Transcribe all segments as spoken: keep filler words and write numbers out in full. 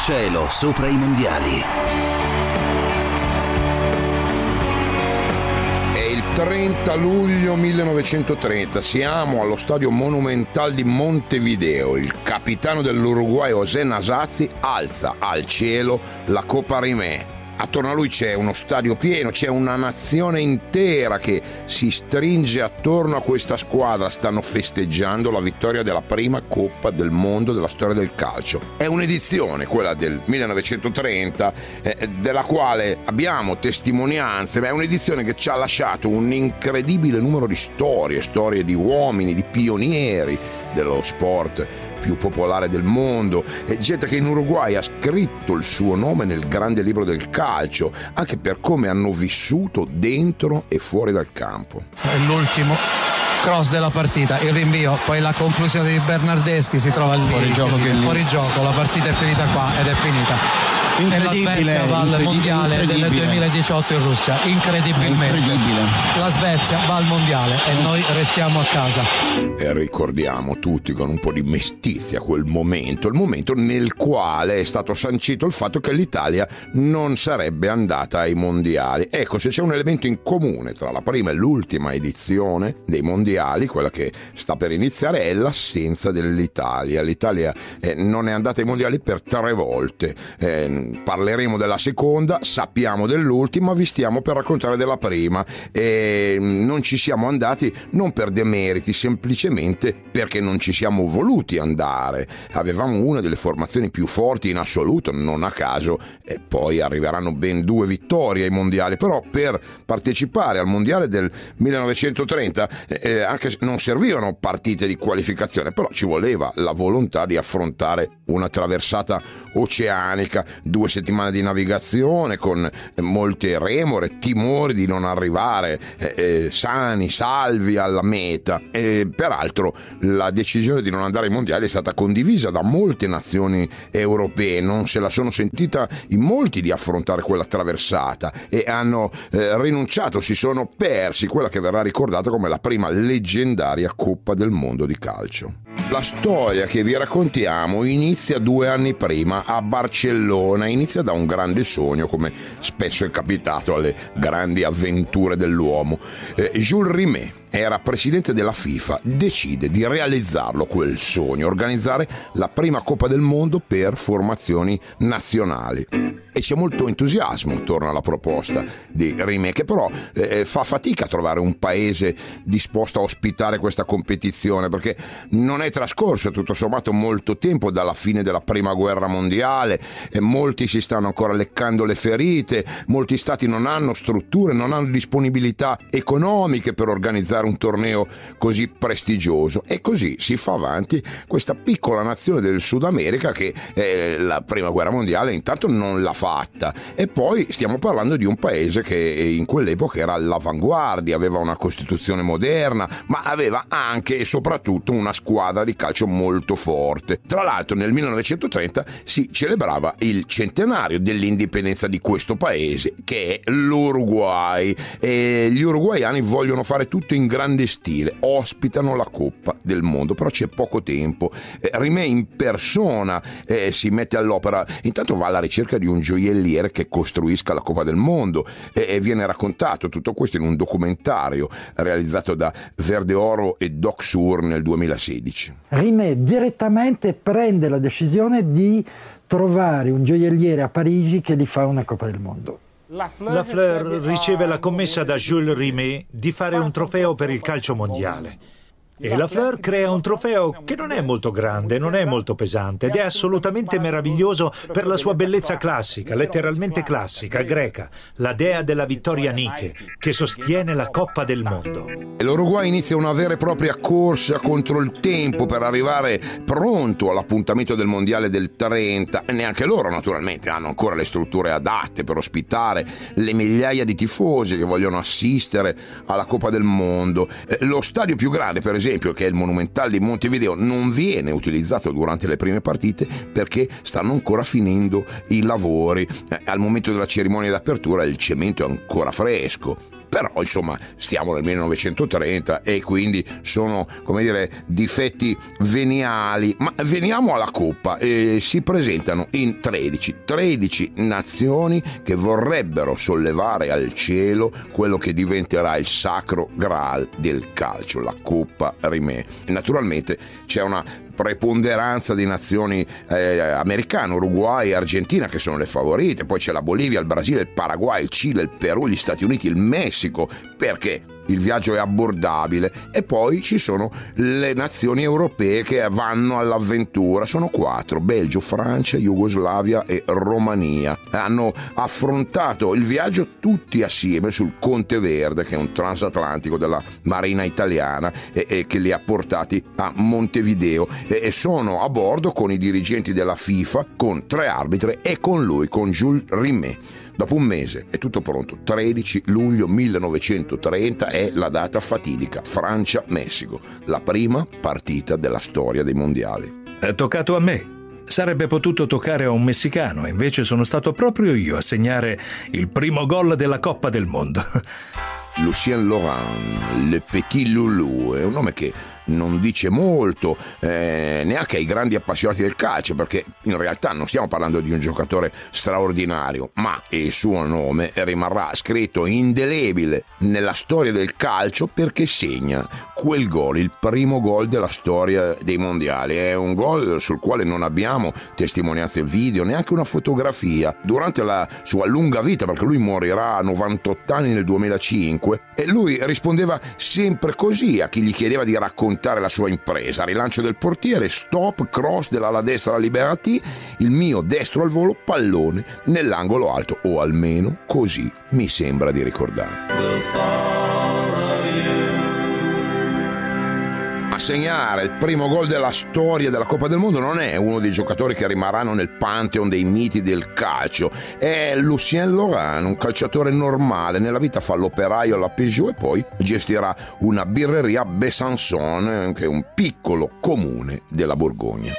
cielo sopra i mondiali. trenta luglio millenovecentotrenta, siamo allo stadio Monumental di Montevideo. Il capitano dell'Uruguay José Nasazzi alza al cielo la Coppa Rimè. Attorno a lui c'è uno stadio pieno, c'è una nazione intera che si stringe attorno a questa squadra. Stanno festeggiando la vittoria della prima Coppa del Mondo della storia del calcio. È un'edizione, quella del millenovecentotrenta, eh, della quale abbiamo testimonianze, ma è un'edizione che ci ha lasciato un incredibile numero di storie, storie di uomini, di pionieri dello sport più popolare del mondo, e gente che in Uruguay ha scritto il suo nome nel grande libro del calcio, anche per come hanno vissuto dentro e fuori dal campo. È l'ultimo cross della partita, il rinvio, poi la conclusione di Bernardeschi, si trova lì fuori gioco, fuori gioco, la partita è finita qua ed è finita. Incredibile, e la Svezia va al mondiale del duemiladiciotto in Russia, incredibilmente. Incredibile. La Svezia va al mondiale e noi restiamo a casa. E ricordiamo tutti con un po' di mestizia quel momento, il momento nel quale è stato sancito il fatto che l'Italia non sarebbe andata ai mondiali. Ecco, se c'è un elemento in comune tra la prima e l'ultima edizione dei mondiali, quella che sta per iniziare, è l'assenza dell'Italia. L'Italia eh, non è andata ai mondiali per tre volte. Eh, Parleremo della seconda, sappiamo dell'ultima, vi stiamo per raccontare della prima. E non ci siamo andati non per demeriti, semplicemente perché non ci siamo voluti andare. Avevamo una delle formazioni più forti in assoluto, non a caso, e poi arriveranno ben due vittorie ai mondiali. Però per partecipare al mondiale del millenovecentotrenta eh, anche non servivano partite di qualificazione, però ci voleva la volontà di affrontare una traversata oceanica, due settimane di navigazione con molte remore, timori di non arrivare eh, eh, sani, salvi alla meta. E peraltro la decisione di non andare ai mondiali è stata condivisa da molte nazioni europee, non se la sono sentita in molti di affrontare quella traversata e hanno eh, rinunciato, si sono persi quella che verrà ricordata come la prima leggendaria Coppa del Mondo di calcio. La storia che vi raccontiamo inizia due anni prima a Barcellona, inizia da un grande sogno, come spesso è capitato alle grandi avventure dell'uomo. Eh, Jules Rimet era presidente della FIFA, decide di realizzarlo quel sogno, organizzare la prima Coppa del Mondo per formazioni nazionali. E c'è molto entusiasmo attorno alla proposta di Rimet, che però eh, fa fatica a trovare un paese disposto a ospitare questa competizione, perché non è trascorso tutto sommato molto tempo dalla fine della prima guerra mondiale, e molti si stanno ancora leccando le ferite, molti stati non hanno strutture, non hanno disponibilità economiche per organizzare un torneo così prestigioso, e così si fa avanti questa piccola nazione del Sud America che eh, la prima guerra mondiale intanto non l'ha fatta, e poi stiamo parlando di un paese che in quell'epoca era all'avanguardia, aveva una costituzione moderna, ma aveva anche e soprattutto una squadra di calcio molto forte. Tra l'altro nel millenovecentotrenta si celebrava il centenario dell'indipendenza di questo paese, che è l'Uruguay, e gli uruguaiani vogliono fare tutto in grande stile, ospitano la Coppa del Mondo, però c'è poco tempo. eh, Rimet in persona eh, si mette all'opera, intanto va alla ricerca di un gioielliere che costruisca la Coppa del Mondo, e, e viene raccontato tutto questo in un documentario realizzato da Verde Oro e Doc Sur nel duemilasedici. Rimet direttamente prende la decisione di trovare un gioielliere a Parigi che gli fa una Coppa del Mondo. La Fleur riceve la commessa da Jules Rimet di fare un trofeo per il calcio mondiale. E la Fleur crea un trofeo che non è molto grande, non è molto pesante ed è assolutamente meraviglioso per la sua bellezza classica, letteralmente classica, greca, la dea della vittoria Nike, che sostiene la Coppa del Mondo. E l'Uruguay inizia una vera e propria corsa contro il tempo per arrivare pronto all'appuntamento del mondiale del trenta, e neanche loro naturalmente hanno ancora le strutture adatte per ospitare le migliaia di tifosi che vogliono assistere alla Coppa del Mondo. Lo stadio più grande, per esempio, che è il Monumental di Montevideo, non viene utilizzato durante le prime partite perché stanno ancora finendo i lavori. Eh, al momento della cerimonia d'apertura il cemento è ancora fresco. però insomma stiamo nel millenovecentotrenta e quindi sono, come dire, difetti veniali. Ma veniamo alla Coppa. Eh, si presentano in tredici tredici nazioni che vorrebbero sollevare al cielo quello che diventerà il sacro graal del calcio, la Coppa Rimè. E naturalmente c'è una preponderanza di nazioni eh, americane, Uruguay e Argentina, che sono le favorite. Poi c'è la Bolivia, il Brasile, il Paraguay, il Cile, il Perù, gli Stati Uniti, il Messico, perché il viaggio è abbordabile. E poi ci sono le nazioni europee che vanno all'avventura. Sono quattro: Belgio, Francia, Jugoslavia e Romania. Hanno affrontato il viaggio tutti assieme sul Conte Verde, che è un transatlantico della Marina italiana e, e che li ha portati a Montevideo, e, e sono a bordo con i dirigenti della FIFA, con tre arbitri e con lui, con Jules Rimet. Dopo un mese è tutto pronto. tredici luglio millenovecentotrenta è la data fatidica. Francia-Messico, la prima partita della storia dei mondiali. È toccato a me. Sarebbe potuto toccare a un messicano, invece sono stato proprio io a segnare il primo gol della Coppa del Mondo. Lucien Laurent, Le Petit Loulou, è un nome che non dice molto eh, neanche ai grandi appassionati del calcio, perché in realtà non stiamo parlando di un giocatore straordinario, ma il suo nome rimarrà scritto indelebile nella storia del calcio perché segna quel gol, il primo gol della storia dei mondiali. È un gol sul quale non abbiamo testimonianze video, neanche una fotografia. Durante la sua lunga vita, perché lui morirà a novantotto anni nel duemilacinque, e lui rispondeva sempre così a chi gli chiedeva di raccontare la sua impresa: rilancio del portiere, stop, cross dell'ala destra alla Liberty, il mio destro al volo, pallone nell'angolo alto, o almeno così mi sembra di ricordare. A segnare il primo gol della storia della Coppa del Mondo non è uno dei giocatori che rimarranno nel pantheon dei miti del calcio, è Lucien Laurent, un calciatore normale. Nella vita fa l'operaio alla Peugeot e poi gestirà una birreria a Besançon, che è un piccolo comune della Borgogna.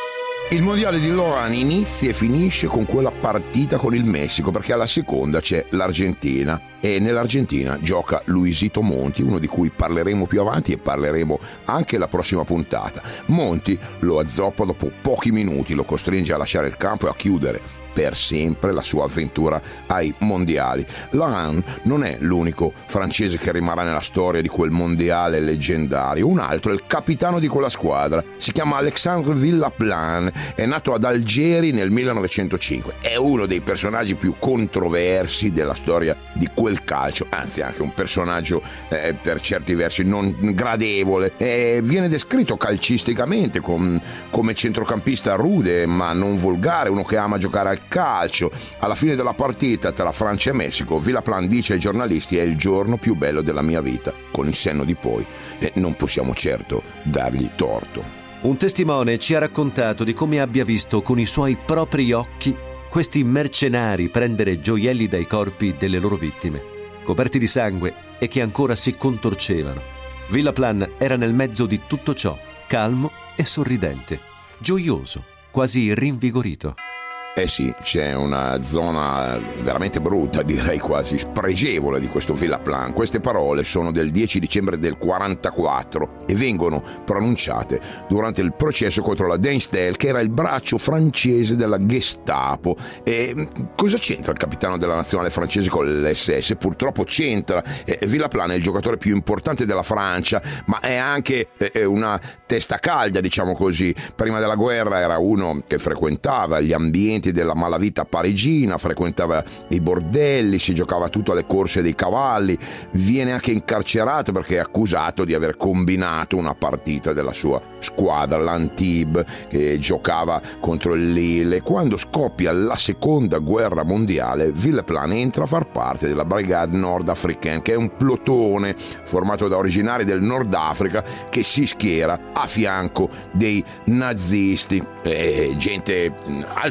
Il mondiale di Laurent inizia e finisce con quella partita con il Messico, perché alla seconda c'è l'Argentina e nell'Argentina gioca Luisito Monti, uno di cui parleremo più avanti e parleremo anche la prossima puntata. Monti lo azzoppa dopo pochi minuti, lo costringe a lasciare il campo e a chiudere per sempre la sua avventura ai mondiali. Laurent non è l'unico francese che rimarrà nella storia di quel mondiale leggendario. Un altro è il capitano di quella squadra, si chiama Alexandre Villaplan, è nato ad Algeri nel millenovecentocinque, è uno dei personaggi più controversi della storia di quel calcio, anzi anche un personaggio eh, per certi versi non gradevole. E viene descritto calcisticamente com- come centrocampista rude ma non volgare, uno che ama giocare al calcio. Alla fine della partita tra Francia e Messico, Villaplan dice ai giornalisti: è il giorno più bello della mia vita, con il senno di poi, e non possiamo certo dargli torto. Un testimone ci ha raccontato di come abbia visto con i suoi propri occhi questi mercenari prendere gioielli dai corpi delle loro vittime, coperti di sangue e che ancora si contorcevano. Villaplan era nel mezzo di tutto ciò, calmo e sorridente, gioioso, quasi rinvigorito. Eh sì, c'è una zona veramente brutta, direi quasi spregevole, di questo Villaplan. Queste parole sono del dieci dicembre del quarantaquattro e vengono pronunciate durante il processo contro la Denstel, che era il braccio francese della Gestapo. E cosa c'entra il capitano della nazionale francese con l'esse esse? Purtroppo c'entra. Eh, Villaplan è il giocatore più importante della Francia, ma è anche eh, una testa calda, diciamo così. Prima della guerra era uno che frequentava gli ambienti della malavita parigina, frequentava i bordelli, si giocava tutto alle corse dei cavalli, viene anche incarcerato perché è accusato di aver combinato una partita della sua squadra, l'Antibes, che giocava contro il Lille. Quando scoppia la seconda guerra mondiale, Villaplan entra a far parte della Brigade Nord-Africaine, che è un plotone formato da originari del Nord Africa che si schiera a fianco dei nazisti. E gente altro che col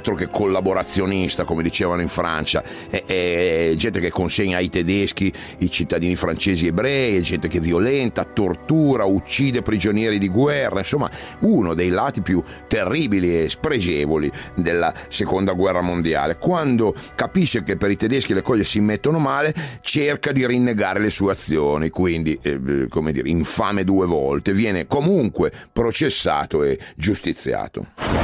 collaborazionista, come dicevano in Francia, è, è gente che consegna ai tedeschi i cittadini francesi ebrei, è gente che violenta, tortura, uccide prigionieri di guerra, insomma uno dei lati più terribili e spregevoli della seconda guerra mondiale. Quando capisce che per i tedeschi le cose si mettono male, cerca di rinnegare le sue azioni, quindi eh, come dire, infame due volte, viene comunque processato e giustiziato.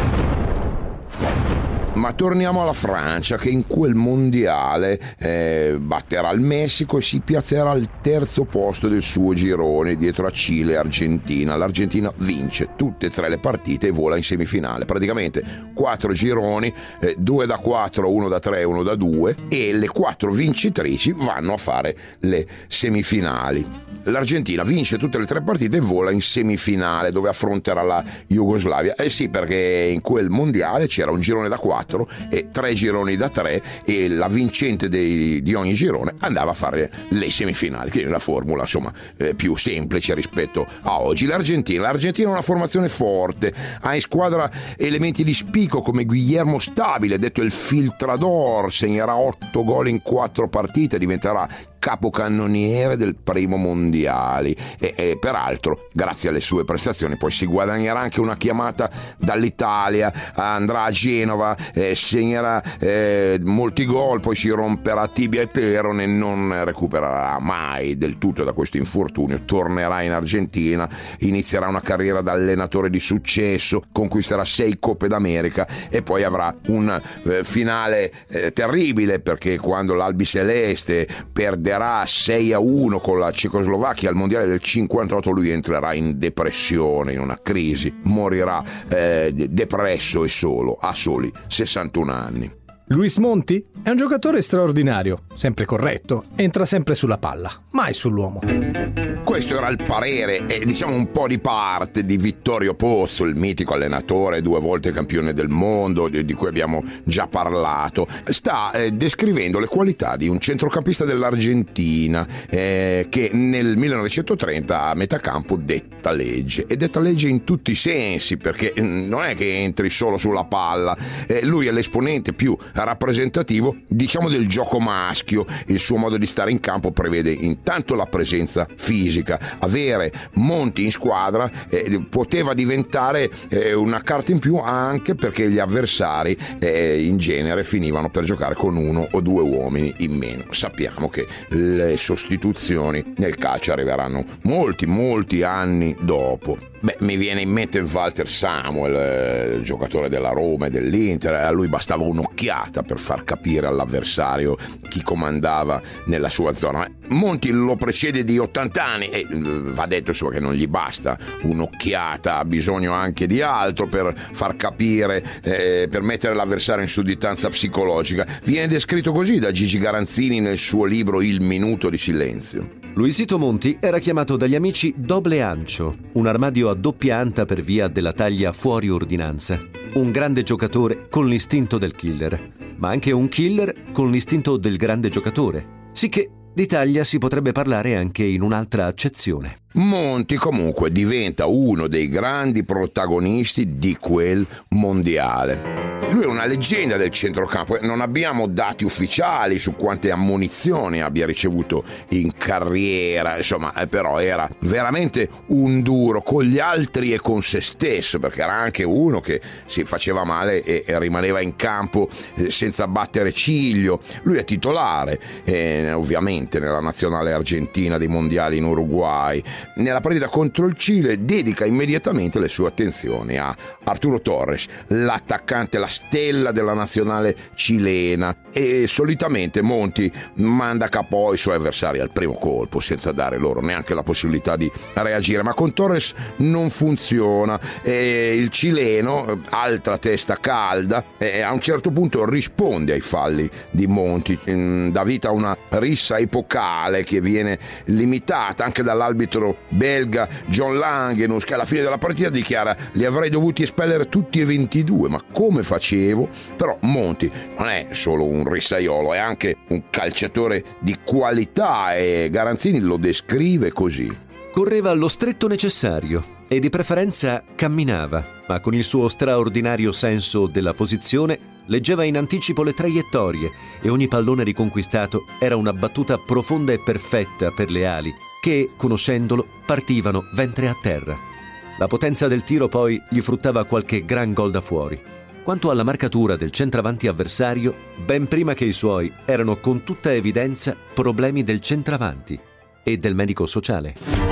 Ma torniamo alla Francia, che in quel mondiale eh, batterà il Messico e si piazzerà al terzo posto del suo girone, dietro a Cile e Argentina. L'Argentina vince tutte e tre le partite e vola in semifinale. Praticamente quattro gironi, eh, due da quattro, uno da tre, uno da due, e le quattro vincitrici vanno a fare le semifinali. L'Argentina vince tutte le tre partite e vola in semifinale, dove affronterà la Jugoslavia. Eh sì, perché in quel mondiale c'era un girone da quattro e tre gironi da tre, e la vincente dei, di ogni girone andava a fare le semifinali, quindi la formula insomma eh, più semplice rispetto a oggi. L'Argentina l'Argentina è una formazione forte, ha in squadra elementi di spicco come Guillermo Stabile, detto il Filtrador, segnerà otto gol in quattro partite, diventerà capocannoniere del primo mondiale e, e peraltro grazie alle sue prestazioni poi si guadagnerà anche una chiamata dall'Italia, andrà a Genova, eh, segnerà eh, molti gol, poi si romperà tibia e perone, non recupererà mai del tutto da questo infortunio, tornerà in Argentina, inizierà una carriera da allenatore di successo, conquisterà sei Coppe d'America e poi avrà un eh, finale eh, terribile, perché quando l'Albiceleste perderà sei a uno con la Cecoslovacchia al mondiale del cinquantotto, lui entrerà in depressione, in una crisi, morirà eh, depresso e solo, a soli sessantuno anni. Luis Monti è un giocatore straordinario, sempre corretto, entra sempre sulla palla, mai sull'uomo. Questo era il parere e diciamo un po' di parte di Vittorio Pozzo, il mitico allenatore, due volte campione del mondo, di, di cui abbiamo già parlato. Sta eh, descrivendo le qualità di un centrocampista dell'Argentina eh, che nel millenovecentotrenta a metà campo detta legge, e detta legge in tutti i sensi, perché non è che entri solo sulla palla, eh, lui è l'esponente più rappresentativo diciamo del gioco maschio. Il suo modo di stare in campo prevede intanto la presenza fisica. Avere Monti in squadra eh, poteva diventare eh, una carta in più, anche perché gli avversari eh, in genere finivano per giocare con uno o due uomini in meno. Sappiamo che le sostituzioni nel calcio arriveranno molti molti anni dopo. Beh, mi viene in mente Walter Samuel, il giocatore della Roma e dell'Inter. A lui bastava un'occhiata per far capire all'avversario chi comandava nella sua zona. Monti lo precede di ottanta anni e va detto insomma che non gli basta un'occhiata, ha bisogno anche di altro per far capire, eh, per mettere l'avversario in sudditanza psicologica. Viene descritto così da Gigi Garanzini nel suo libro Il minuto di silenzio. Luisito Monti era chiamato dagli amici Doble Ancho, un armadio a doppia anta per via della taglia fuori ordinanza. Un grande giocatore con l'istinto del killer, ma anche un killer con l'istinto del grande giocatore. Sicché di taglia si potrebbe parlare anche in un'altra accezione. Monti comunque diventa uno dei grandi protagonisti di quel mondiale. Lui è una leggenda del centrocampo, non abbiamo dati ufficiali su quante ammonizioni abbia ricevuto in carriera, insomma, però era veramente un duro con gli altri e con se stesso, perché era anche uno che si faceva male e rimaneva in campo senza battere ciglio. Lui è titolare, eh, ovviamente, nella nazionale argentina dei mondiali in Uruguay. Nella partita contro il Cile dedica immediatamente le sue attenzioni a Arturo Torres, l'attaccante, la stella della nazionale cilena, e solitamente Monti manda a capo i suoi avversari al primo colpo senza dare loro neanche la possibilità di reagire, ma con Torres non funziona. E il cileno, altra testa calda, e a un certo punto risponde ai falli di Monti, dà vita a una rissa epocale che viene limitata anche dall'arbitro belga John Langenus, che alla fine della partita dichiara: li avrei dovuti espellere tutti e ventidue, ma come facevo? Però Monti non è solo un rissaiolo, è anche un calciatore di qualità, e Garanzini lo descrive così: correva lo stretto necessario e di preferenza camminava, ma con il suo straordinario senso della posizione leggeva in anticipo le traiettorie e ogni pallone riconquistato era una battuta profonda e perfetta per le ali che, conoscendolo, partivano ventre a terra. La potenza del tiro poi gli fruttava qualche gran gol da fuori. Quanto alla marcatura del centravanti avversario, ben prima che i suoi, erano con tutta evidenza problemi del centravanti e del medico sociale.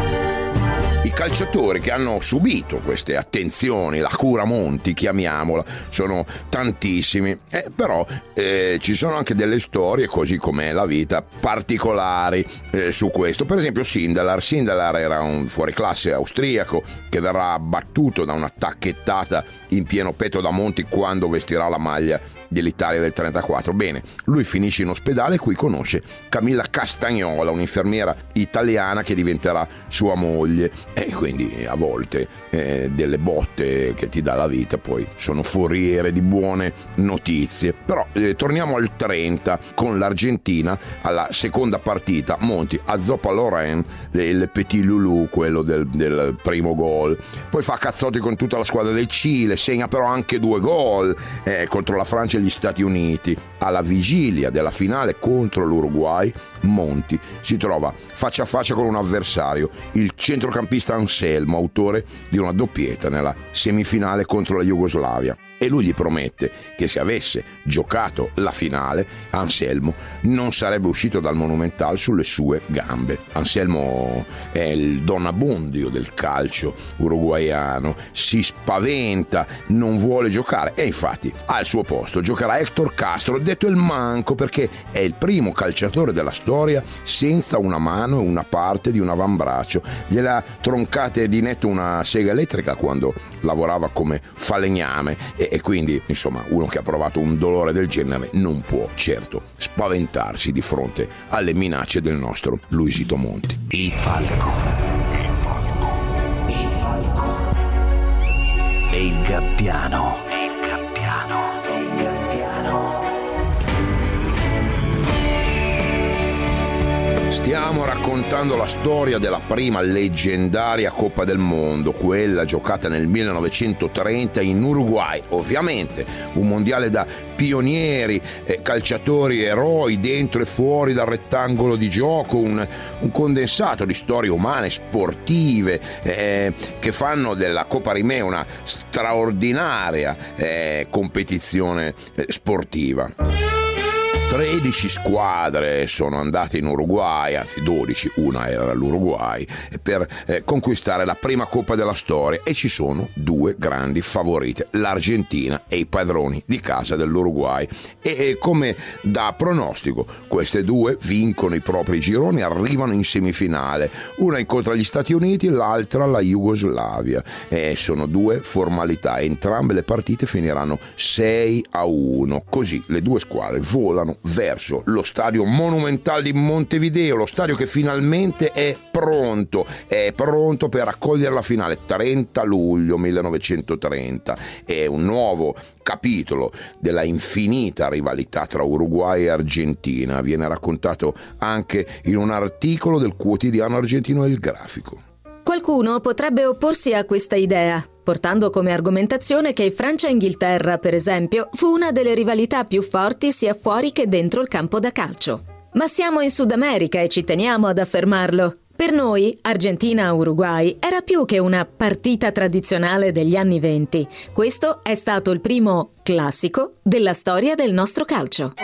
I calciatori che hanno subito queste attenzioni, la cura Monti chiamiamola, sono tantissimi, eh, però eh, ci sono anche delle storie, così com'è la vita, particolari eh, su questo. Per esempio Sindelar. Sindelar era un fuoriclasse austriaco che verrà battuto da una tacchettata in pieno petto da Monti quando vestirà la maglia dell'Italia del trentaquattro. Bene, lui finisce in ospedale e qui conosce Camilla Castagnola, un'infermiera italiana che diventerà sua moglie, e quindi a volte eh, delle botte che ti dà la vita poi sono foriere di buone notizie. Però eh, torniamo al trenta con l'Argentina, alla seconda partita. Monti azzoppa Loren, il Petit Loulou, quello del, del primo gol, poi fa cazzotti con tutta la squadra del Cile, segna però anche due gol eh, contro la Francia e gli Stati Uniti. Alla vigilia della finale contro l'Uruguay, Monti si trova faccia a faccia con un avversario, il centrocampista Anselmo, autore di una doppietta nella semifinale contro la Jugoslavia, e lui gli promette che se avesse giocato la finale Anselmo non sarebbe uscito dal Monumental sulle sue gambe. Anselmo è il Don Abbondio del calcio uruguaiano, si spaventa, non vuole giocare e infatti al suo posto giocherà Héctor Castro, detto il manco perché è il primo calciatore della storia senza una mano e una parte di un avambraccio. Gliela troncate di netto una sega elettrica quando lavorava come falegname e, e quindi insomma uno che ha provato un dolore del genere non può certo spaventarsi di fronte alle minacce del nostro Luisito Monti. Il falco, il falco, il falco e il gabbiano, e il gabbiano, e il gabbiano. Stiamo raccontando la storia della prima leggendaria Coppa del Mondo, quella giocata nel millenovecentotrenta in Uruguay. Ovviamente un mondiale da pionieri, eh, calciatori eroi dentro e fuori dal rettangolo di gioco, un, un condensato di storie umane, sportive, eh, che fanno della Coppa Rimè una straordinaria eh, competizione eh, sportiva. tredici squadre sono andate in Uruguay, anzi dodici, una era l'Uruguay, per eh, conquistare la prima Coppa della storia, e ci sono due grandi favorite, l'Argentina e i padroni di casa dell'Uruguay. E, e come da pronostico queste due vincono i propri gironi, arrivano in semifinale, una incontra gli Stati Uniti, l'altra la Jugoslavia, e sono due formalità, entrambe le partite finiranno sei a uno, così le due squadre volano verso lo stadio Monumental di Montevideo, lo stadio che finalmente è pronto, è pronto per accogliere la finale. Trenta luglio millenovecentotrenta è un nuovo capitolo della infinita rivalità tra Uruguay e Argentina, viene raccontato anche in un articolo del quotidiano argentino Il Grafico. Qualcuno potrebbe opporsi a questa idea, portando come argomentazione che Francia-Inghilterra, per esempio, fu una delle rivalità più forti sia fuori che dentro il campo da calcio. Ma siamo in Sud America e ci teniamo ad affermarlo. Per noi, Argentina-Uruguay era più che una partita tradizionale degli anni venti. Questo è stato il primo classico della storia del nostro calcio.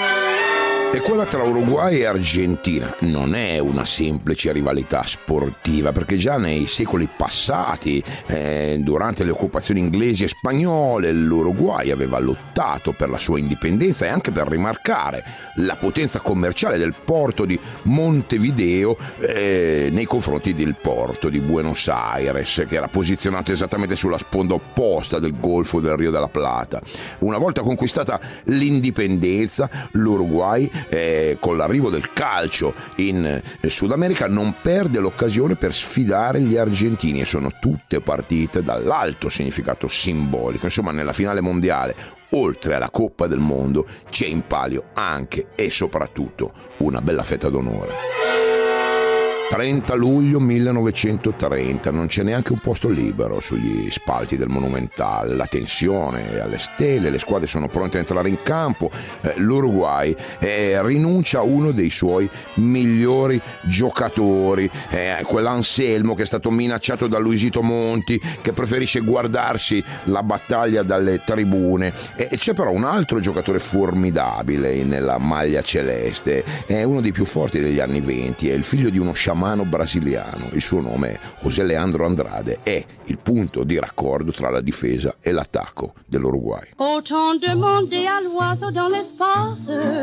E quella tra Uruguay e Argentina non è una semplice rivalità sportiva, perché già nei secoli passati, eh, durante le occupazioni inglesi e spagnole, l'Uruguay aveva lottato per la sua indipendenza e anche per rimarcare la potenza commerciale del porto di Montevideo eh, nei confronti del porto di Buenos Aires, che era posizionato esattamente sulla sponda opposta del Golfo del Rio della Plata. Una volta conquistata l'indipendenza, l'Uruguay Eh, con l'arrivo del calcio in eh, Sud America non perde l'occasione per sfidare gli argentini, e sono tutte partite dall'alto significato simbolico. Insomma, nella finale mondiale, oltre alla Coppa del Mondo, c'è in palio anche e soprattutto una bella fetta d'onore. trenta luglio millenovecentotrenta, non c'è neanche un posto libero sugli spalti del Monumental, la tensione è alle stelle, le squadre sono pronte a entrare in campo, eh, l'Uruguay eh, rinuncia a uno dei suoi migliori giocatori, eh, quell'Anselmo che è stato minacciato da Luisito Monti, che preferisce guardarsi la battaglia dalle tribune, e c'è però un altro giocatore formidabile nella maglia celeste, è uno dei più forti degli anni venti, è il figlio di uno sciamano brasiliano, il suo nome è José Leandro Andrade, è il punto di raccordo tra la difesa e l'attacco dell'Uruguay. Autant demander à l'oiseau dans l'espace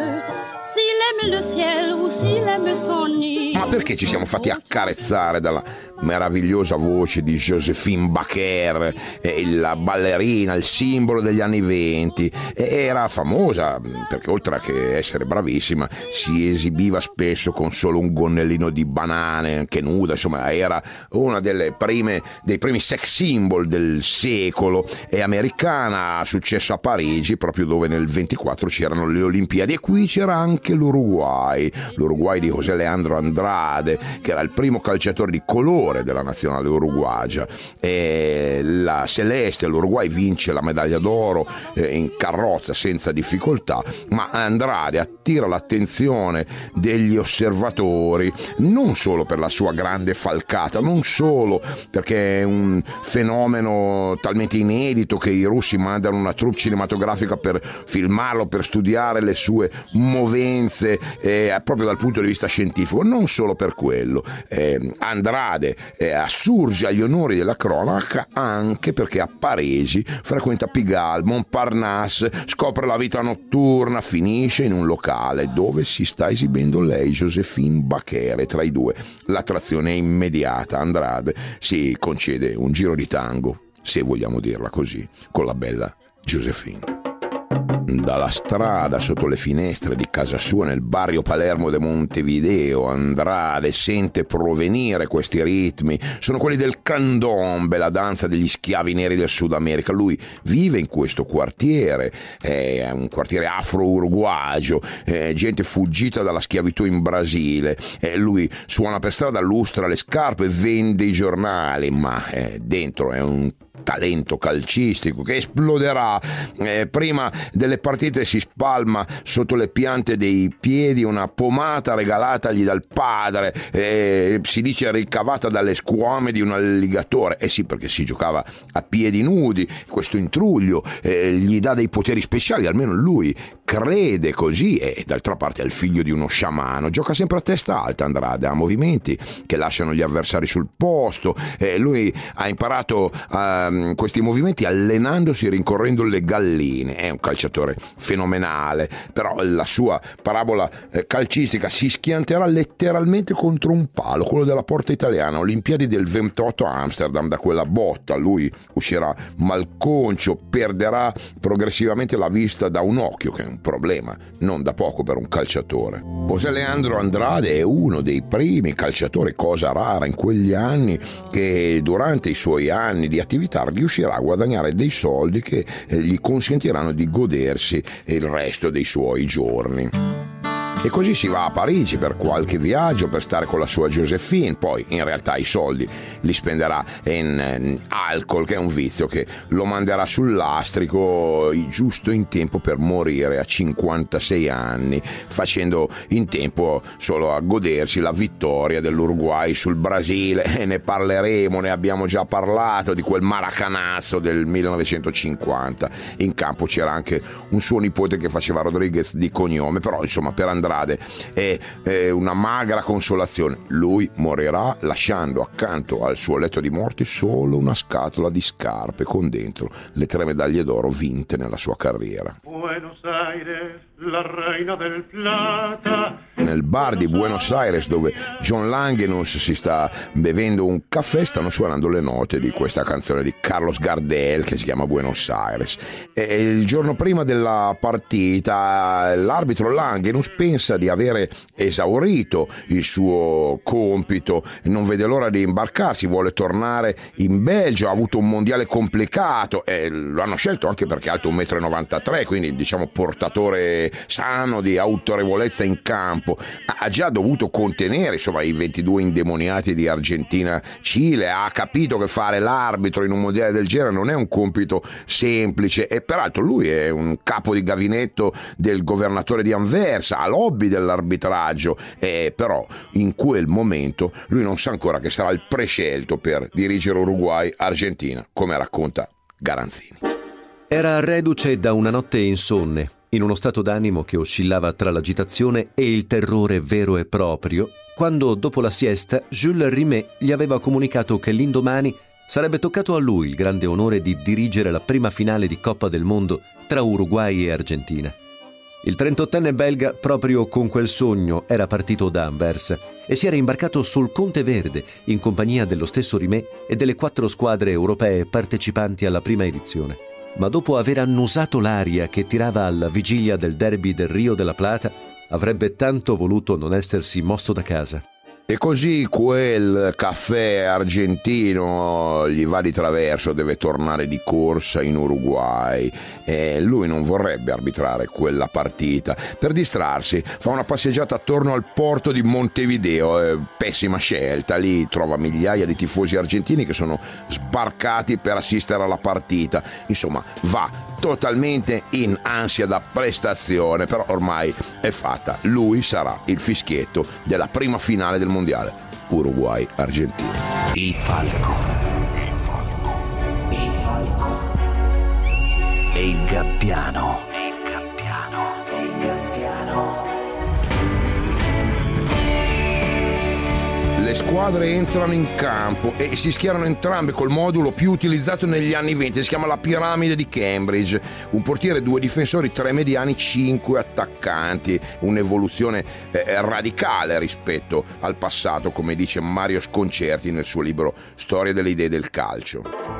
s'il aime le ciel ou s'il aime son nid. Ma perché ci siamo fatti accarezzare dalla meravigliosa voce di Joséphine Baker, eh, la ballerina, il simbolo degli anni venti? Era famosa perché oltre a che essere bravissima si esibiva spesso con solo un gonnellino di banane, anche nuda, insomma era una delle prime dei primi sex symbol del secolo. È americana, ha successo a Parigi, proprio dove nel ventiquattro c'erano le Olimpiadi, e qui c'era anche l'Uruguay, l'Uruguay di José Leandro Andrade, che era il primo calciatore di colore della nazionale uruguagia. E la celeste, l'Uruguay vince la medaglia d'oro eh, in carrozza senza difficoltà, ma Andrade attira l'attenzione degli osservatori non solo per la sua grande falcata, non solo perché è un fenomeno talmente inedito che i russi mandano una troupe cinematografica per filmarlo, per studiare le sue movenze eh, proprio dal punto di vista scientifico, non solo per quello. eh, Andrade eh, assurge agli onori della cronaca anche perché a Parigi frequenta Pigalle, Montparnasse, scopre la vita notturna, finisce in un locale dove si sta esibendo lei, Joséphine Baker, e tra i due l'attrazione è immediata. Andrade si concede un giro di tango, se vogliamo dirla così, con la bella Joséphine. Dalla strada sotto le finestre di casa sua nel barrio Palermo de Montevideo, Andrade sente provenire questi ritmi. Sono quelli del candombe, la danza degli schiavi neri del Sud America. Lui vive in questo quartiere, è un quartiere afro-uruguagio, è gente fuggita dalla schiavitù in Brasile. E lui suona per strada, lustra le scarpe, vende i giornali, ma eh, dentro è un talento calcistico che esploderà. Eh, prima delle partite si spalma sotto le piante dei piedi una pomata regalatagli dal padre, eh, si dice ricavata dalle squame di un alligatore. Eh sì, perché si giocava a piedi nudi. Questo intruglio eh, gli dà dei poteri speciali, almeno lui crede così, e d'altra parte è il figlio di uno sciamano. Gioca sempre a testa alta Andrade, ha movimenti che lasciano gli avversari sul posto. Eh, lui ha imparato a questi movimenti allenandosi e rincorrendo le galline. È un calciatore fenomenale, però la sua parabola eh, calcistica si schianterà letteralmente contro un palo, quello della porta italiana, Olimpiadi del ventotto a Amsterdam. Da quella botta lui uscirà malconcio, perderà progressivamente la vista da un occhio, che è un problema non da poco per un calciatore. José Leandro Andrade è uno dei primi calciatori, cosa rara in quegli anni, che durante i suoi anni di attività riuscirà a guadagnare dei soldi che gli consentiranno di godersi il resto dei suoi giorni. E così si va a Parigi per qualche viaggio, per stare con la sua Joséphine. Poi in realtà i soldi li spenderà in, in alcol, che è un vizio che lo manderà sul lastrico giusto in tempo per morire a cinquantasei anni, facendo in tempo solo a godersi la vittoria dell'Uruguay sul Brasile. E ne parleremo, ne abbiamo già parlato, di quel Maracanazzo del millenovecentocinquanta. In campo c'era anche un suo nipote che faceva Rodriguez di cognome, però insomma per Andrade è, è una magra consolazione. Lui morirà lasciando accanto al suo letto di morte solo una scatola di scarpe con dentro le tre medaglie d'oro vinte nella sua carriera. Buenos Aires, la reina del plata. Nel bar di Buenos Aires, dove John Langenus si sta bevendo un caffè, stanno suonando le note di questa canzone di Carlos Gardel che si chiama Buenos Aires. E il giorno prima della partita l'arbitro Langenus pensa pensa di avere esaurito il suo compito, non vede l'ora di imbarcarsi, vuole tornare in Belgio, ha avuto un mondiale complicato e lo hanno scelto anche perché è alto un metro e novantatré, quindi diciamo portatore sano di autorevolezza in campo. Ha già dovuto contenere insomma i ventidue indemoniati di Argentina-Cile, ha capito che fare l'arbitro in un mondiale del genere non è un compito semplice e peraltro lui è un capo di gabinetto del governatore di Anversa, ha lobby dell'arbitraggio, e però in quel momento lui non sa ancora che sarà il prescelto per dirigere Uruguay-Argentina, come racconta Garanzini. Era reduce da una notte insonne, in uno stato d'animo che oscillava tra l'agitazione e il terrore vero e proprio, quando dopo la siesta Jules Rimet gli aveva comunicato che l'indomani sarebbe toccato a lui il grande onore di dirigere la prima finale di Coppa del Mondo tra Uruguay e Argentina. Il trentottenne belga, proprio con quel sogno, era partito da Anversa e si era imbarcato sul Conte Verde in compagnia dello stesso Rimet e delle quattro squadre europee partecipanti alla prima edizione. Ma dopo aver annusato l'aria che tirava alla vigilia del derby del Rio della Plata, avrebbe tanto voluto non essersi mosso da casa. E così quel caffè argentino gli va di traverso, deve tornare di corsa in Uruguay e lui non vorrebbe arbitrare quella partita. Per distrarsi fa una passeggiata attorno al porto di Montevideo, eh, pessima scelta, lì trova migliaia di tifosi argentini che sono sbarcati per assistere alla partita. Insomma, va totalmente in ansia da prestazione, però ormai è fatta, lui sarà il fischietto della prima finale del mondiale, Uruguay-Argentina. Il falco, il falco, il falco e il gabbiano, e il gabbiano, e il gabbiano. Le squadre entrano in campo e si schierano entrambe col modulo più utilizzato negli anni venti, si chiama la piramide di Cambridge: un portiere, due difensori, tre mediani, cinque attaccanti, un'evoluzione eh, radicale rispetto al passato, come dice Mario Sconcerti nel suo libro Storia delle idee del calcio.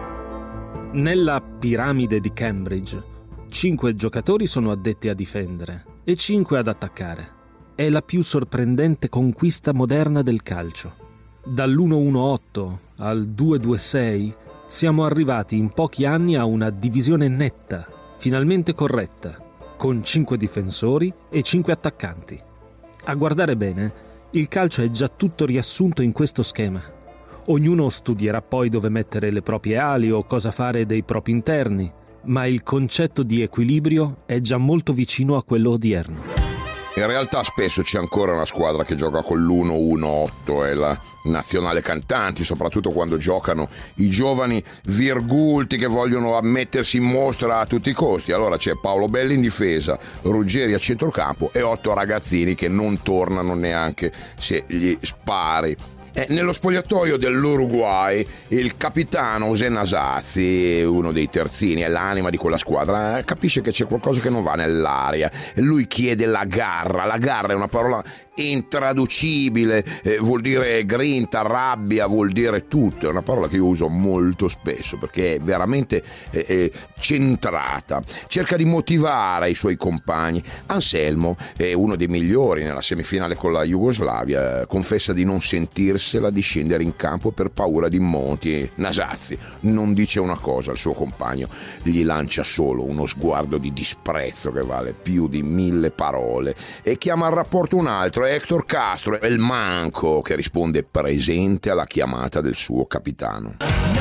Nella piramide di Cambridge, cinque giocatori sono addetti a difendere e cinque ad attaccare. È la più sorprendente conquista moderna del calcio. Dall'uno uno otto al due due sei siamo arrivati in pochi anni a una divisione netta, finalmente corretta, con cinque difensori e cinque attaccanti. A guardare bene, il calcio è già tutto riassunto in questo schema. Ognuno studierà poi dove mettere le proprie ali o cosa fare dei propri interni, ma il concetto di equilibrio è già molto vicino a quello odierno. In realtà spesso c'è ancora una squadra che gioca con l'uno uno otto, è la nazionale cantanti, soprattutto quando giocano i giovani virgulti che vogliono mettersi in mostra a tutti i costi. Allora c'è Paolo Belli in difesa, Ruggeri a centrocampo e otto ragazzini che non tornano neanche se gli spari. Eh, nello spogliatoio dell'Uruguay il capitano José Nasazzi, uno dei terzini, è l'anima di quella squadra, eh, capisce che c'è qualcosa che non va nell'aria e lui chiede la garra. La garra è una parola intraducibile, eh, vuol dire grinta, rabbia, vuol dire tutto, è una parola che io uso molto spesso perché è veramente eh, eh, centrata, cerca di motivare i suoi compagni. Anselmo è uno dei migliori nella semifinale con la Jugoslavia, eh, confessa di non sentirsela di scendere in campo per paura di Monti. Nasazzi non dice una cosa al suo compagno, gli lancia solo uno sguardo di disprezzo che vale più di mille parole e chiama al rapporto un altro, Héctor Castro, è il manco che risponde presente alla chiamata del suo capitano.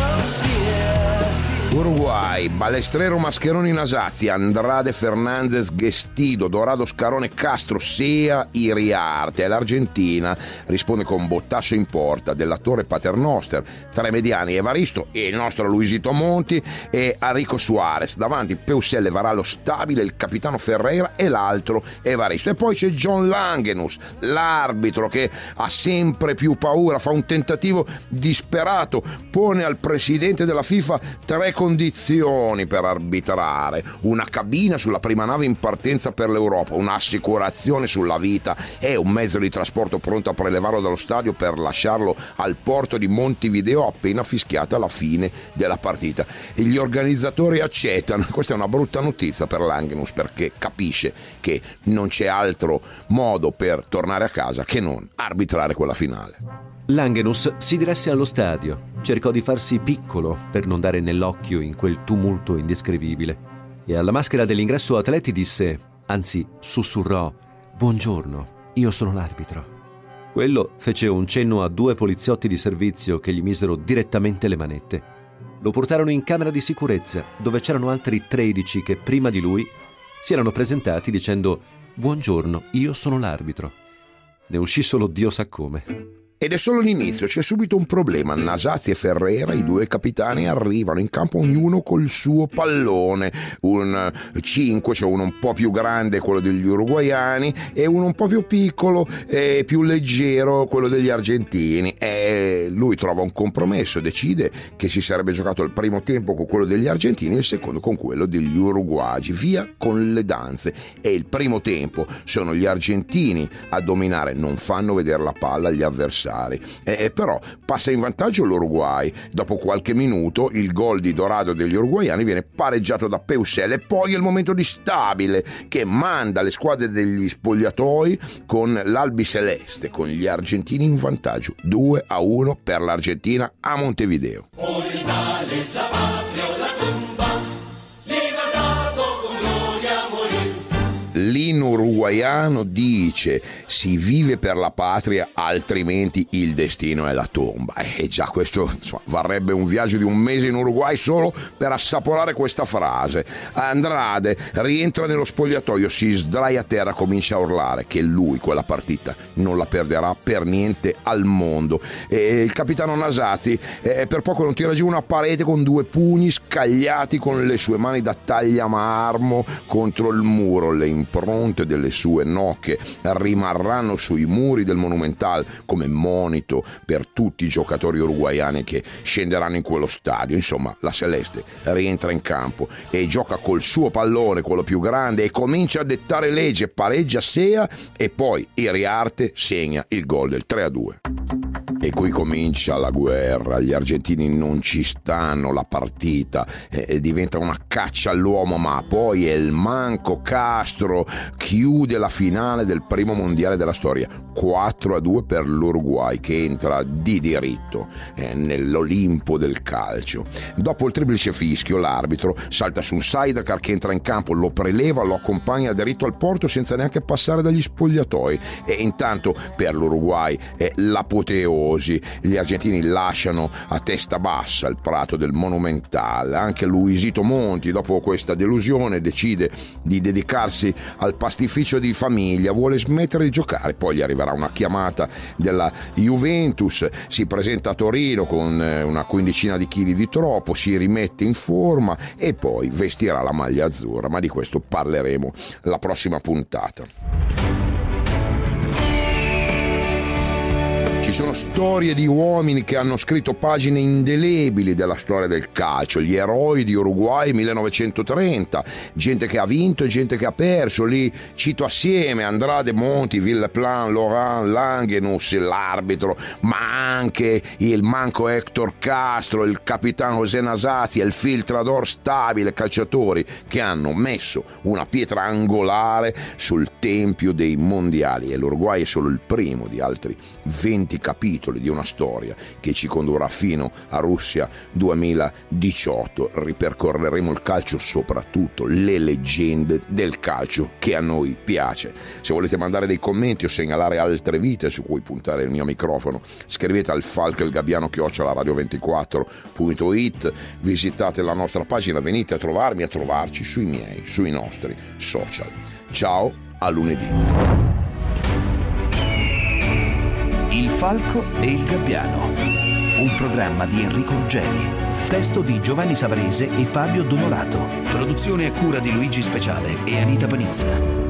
Uruguay, Balestrero, Mascheroni, Nasazzi, Andrade, Fernandez, Gestido, Dorado, Scarone, Castro, Sea, Iriarte. E l'Argentina risponde con Bottasso in porta, Dell'Attore, Paternoster, tre mediani, Evaristo e il nostro Luisito Monti e Enrico Suarez. Davanti Peuselle, Varallo, Stabile, il capitano Ferreira e l'altro Evaristo. E poi c'è John Langenus, l'arbitro che ha sempre più paura, fa un tentativo disperato, pone al presidente della FIFA tre condizioni per arbitrare, una cabina sulla prima nave in partenza per l'Europa, un'assicurazione sulla vita e un mezzo di trasporto pronto a prelevarlo dallo stadio per lasciarlo al porto di Montevideo appena fischiata la fine della partita. E gli organizzatori accettano. Questa è una brutta notizia per Langenus, perché capisce che non c'è altro modo per tornare a casa che non arbitrare quella finale. Langenus si diresse allo stadio, cercò di farsi piccolo per non dare nell'occhio in quel tumulto indescrivibile e alla maschera dell'ingresso atleti disse, anzi sussurrò: «Buongiorno, io sono l'arbitro». Quello fece un cenno a due poliziotti di servizio che gli misero direttamente le manette. Lo portarono in camera di sicurezza, dove c'erano altri tredici che prima di lui si erano presentati dicendo «Buongiorno, io sono l'arbitro». Ne uscì solo Dio sa come. Ed è solo l'inizio, c'è subito un problema. Nasazzi e Ferrera, i due capitani, arrivano in campo ognuno col suo pallone. Un cinque, cioè uno un po' più grande, quello degli uruguaiani, e uno un po' più piccolo e più leggero, quello degli argentini. E lui trova un compromesso, decide che si sarebbe giocato il primo tempo con quello degli argentini e il secondo con quello degli uruguagi. Via con le danze. E il primo tempo sono gli argentini a dominare, non fanno vedere la palla agli avversari. E però passa in vantaggio l'Uruguay. Dopo qualche minuto il gol di Dorado degli uruguaiani viene pareggiato da Peusel e poi è il momento di Stabile, che manda le squadre degli spogliatoi con l'albiceleste, con gli argentini in vantaggio due a uno per l'Argentina a Montevideo. L'inno uruguaiano dice: si vive per la patria, altrimenti il destino è la tomba. E già questo, insomma, varrebbe un viaggio di un mese in Uruguay solo per assaporare questa frase. Andrade rientra nello spogliatoio, si sdraia a terra, comincia a urlare che lui quella partita non la perderà per niente al mondo. E il capitano Nasazzi eh, per poco non tira giù una parete con due pugni scagliati con le sue mani da tagliamarmo contro il muro. Le impronte delle sue nocche rimarranno sui muri del Monumental come monito per tutti i giocatori uruguaiani che scenderanno in quello stadio. Insomma, la Celeste rientra in campo e gioca col suo pallone, quello più grande, e comincia a dettare legge, pareggia Sea e poi Iriarte segna il gol del tre a due. E qui comincia la guerra, gli argentini non ci stanno, la partita eh, diventa una caccia all'uomo, ma poi El Manco Castro chiude la finale del primo mondiale della storia, quattro a due per l'Uruguay, che entra di diritto eh, nell'Olimpo del calcio. Dopo il triplice fischio l'arbitro salta su un sidecar che entra in campo, lo preleva, lo accompagna diritto al porto senza neanche passare dagli spogliatoi, e intanto per l'Uruguay è l'apoteosi. Gli argentini lasciano a testa bassa il prato del Monumental. Anche Luisito Monti, dopo questa delusione, decide di dedicarsi al pastificio di famiglia, vuole smettere di giocare. Poi gli arriverà una chiamata della Juventus, si presenta a Torino con una quindicina di chili di troppo, si rimette in forma e poi vestirà la maglia azzurra, ma di questo parleremo la prossima puntata. Ci sono storie di uomini che hanno scritto pagine indelebili della storia del calcio, gli eroi di Uruguay millenovecentotrenta, gente che ha vinto e gente che ha perso. Li cito assieme: Andrade, Monti, Villeplan, Laurent, Langenus, l'arbitro, ma anche il manco Héctor Castro, il capitano José Nasazzi e il filtrador Stabile, calciatori che hanno messo una pietra angolare sul tempio dei mondiali. E l'Uruguay è solo il primo di altri venti capitoli di una storia che ci condurrà fino a Russia duemiladiciotto. Ripercorreremo il calcio, soprattutto le leggende del calcio che a noi piace. Se volete mandare dei commenti o segnalare altre vite su cui puntare il mio microfono, scrivete al falcoilgabbiano chiocciola radio ventiquattro punto it, visitate la nostra pagina, venite a trovarmi, a trovarci sui miei, sui nostri social. Ciao, a lunedì. Il Falco e il Gabbiano, un programma di Enrico Ruggeri, testo di Giovanni Savarese e Fabio Donorato, produzione a cura di Luigi Speciale e Anita Panizza.